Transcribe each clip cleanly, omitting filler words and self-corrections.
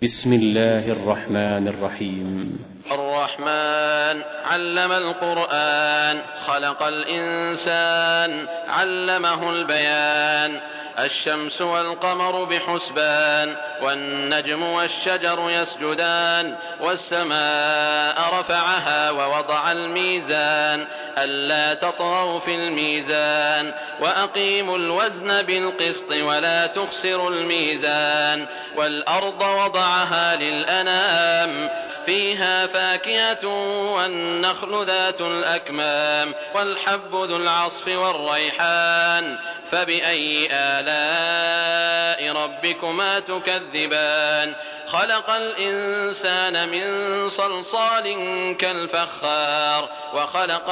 بسم الله الرحمن الرحيم. الرحمن علم القرآن، خلق الإنسان، علمه البيان. الشمس والقمر بحسبان، والنجم والشجر يسجدان. والسماء رفعها ووضع الميزان، ألا تطغوا في الميزان. وأقيموا الوزن بالقسط ولا تخسروا الميزان. والأرض وضعها للأنام، فيها فاكهة والنخل ذات الأكمام، والحب ذو العصف والريحان. فبأي آلاء ربكما تكذبان؟ خلق الإنسان من صلصال كالفخار، وخلق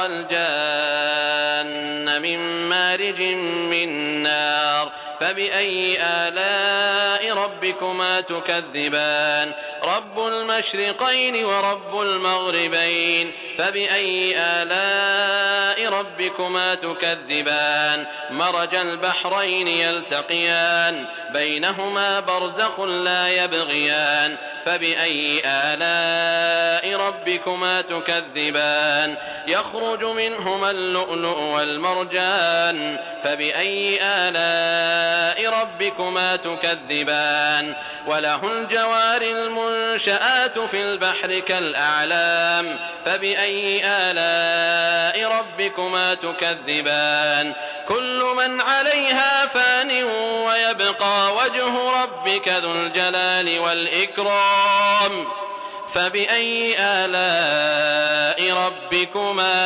الجان من مارج من نار. فبأي آلاء ربكما تكذبان؟ رب المشرقين ورب المغربين. فبأي آلاء ربكما تكذبان؟ مرج البحرين يلتقيان، بينهما برزخ لا يبغيان. فبأي آلاء ربكما تكذبان؟ يخرج منهما اللؤلؤ والمرجان. فبأي آلاء ربكما تكذبان؟ وله الجوار المنشآت في البحر كالأعلام. فبأي آلاء ربكما تكذبان؟ كل من عليها فان، ويبقى وجه ربك ذو الجلال والإكرام. فبأي آلاء ربكما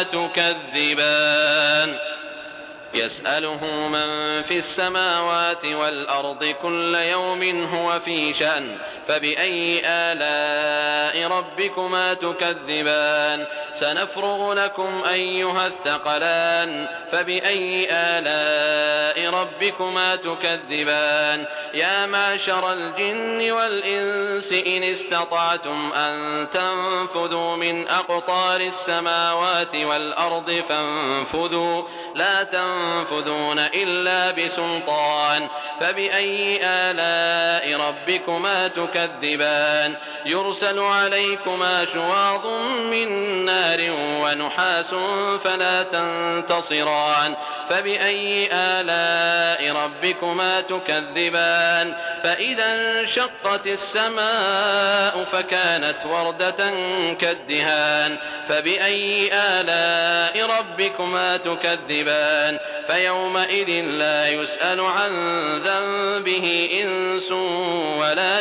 تكذبان؟ يسأله من في السماوات والأرض كل يوم هو في شأن. فبأي آلاء ربكما تكذبان؟ سنفرغ لكم أيها الثقلان. فبأي آلاء ربكما تكذبان؟ يا معشر الجن والإنس إن استطعتم أن تنفذوا من أقطار السماوات والأرض فانفذوا، لا تنفذون إلا بسلطان. فبأي آلاء ربكما تكذبان؟ يرسل عليكما شواظ من نار ونحاس فلا تنتصران. فبأي آلاء ربكما تكذبان؟ فإذا انشقت السماء فكانت وردة كالدهان. فبأي آلاء ربكما تكذبان؟ فيومئذ لا يسأل عن ذنبه إنس ولا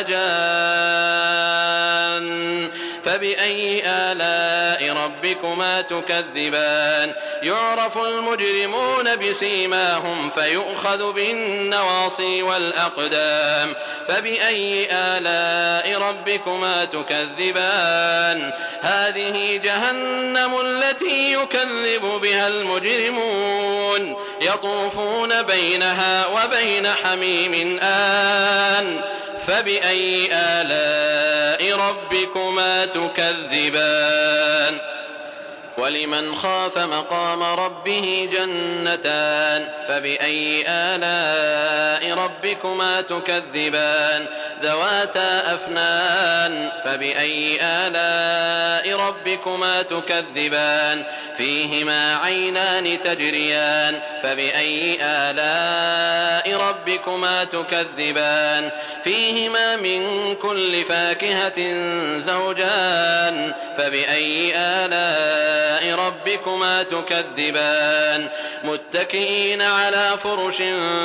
جان. فبأي آلاء ربكما تكذبان؟ يعرف المجرمون بسيماهم فيؤخذ بالنواصي والأقدام. فبأي آلاء ربكما تكذبان؟ هذه جهنم التي يكذب بها المجرمون، يطوفون بينها وبين حميم آن. فبأي آلاء ربكما تكذبان؟ ولمن خاف مقام ربه جنتان. فبأي آلاء ربكما تكذبان؟ ذواتا أفنان. فبأي آلاء ربكما تكذبان؟ فيهما عينان تجريان. فبأي آلاء ربكما تكذبان؟ فيهما من كل فاكهة زوجان. فبأي آلاء ربكما تكذبان؟ متكئين على فرش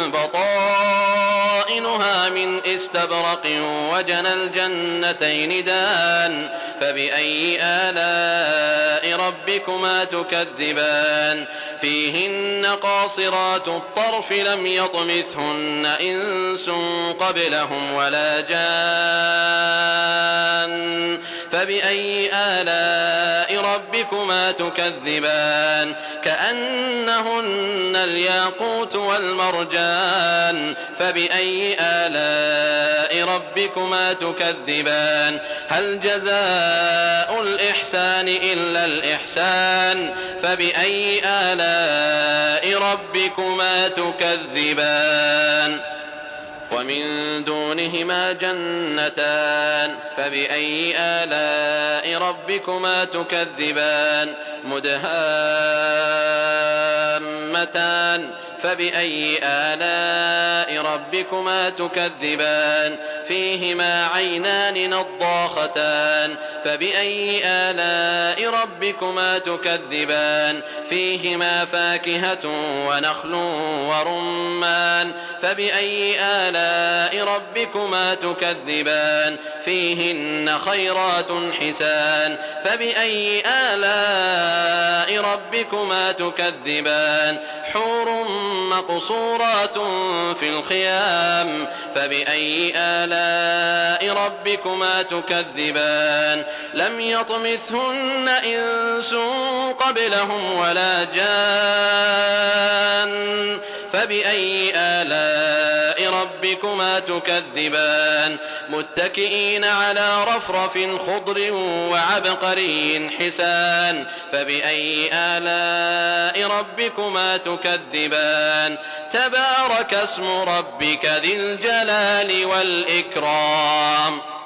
بطائنها من استبرق وجنى الجنتين دان. فبأي آلاء ربكما تكذبان؟ فيهن قاصرات الطرف لم يطمثهن إنس قبلهم ولا جان. فبأي آلاء ربكما تكذبان؟ كأنهن الياقوت والمرجان. فبأي آلاء ربكما تكذبان؟ هل جزاء الإحسان إلا الإحسان؟ فبأي آلاء ربكما تكذبان؟ ومن دونهما جنتان فبأي آلاء ربكما تكذبان مدهامتان فبأي آلاء ربكما تكذبان فيهما عينان نضاختان فبأي آلاء ربكما تكذبان فيهما فاكهة ونخل ورمان فبأي آلاء ربكما تكذبان فيهن خيرات حسان فبأي آلاء ربكما تكذبان حور مقصورات في الخيام فبأي آلاء ربكما تكذبان لم يطمثهن إنس قبلهم ولا جان فبأي آلاء ربكما تكذبان متكئين على رفرف خضر وعبقري حسان فبأي آلاء ربكما تكذبان تبارك اسم ربك ذي الجلال والإكرام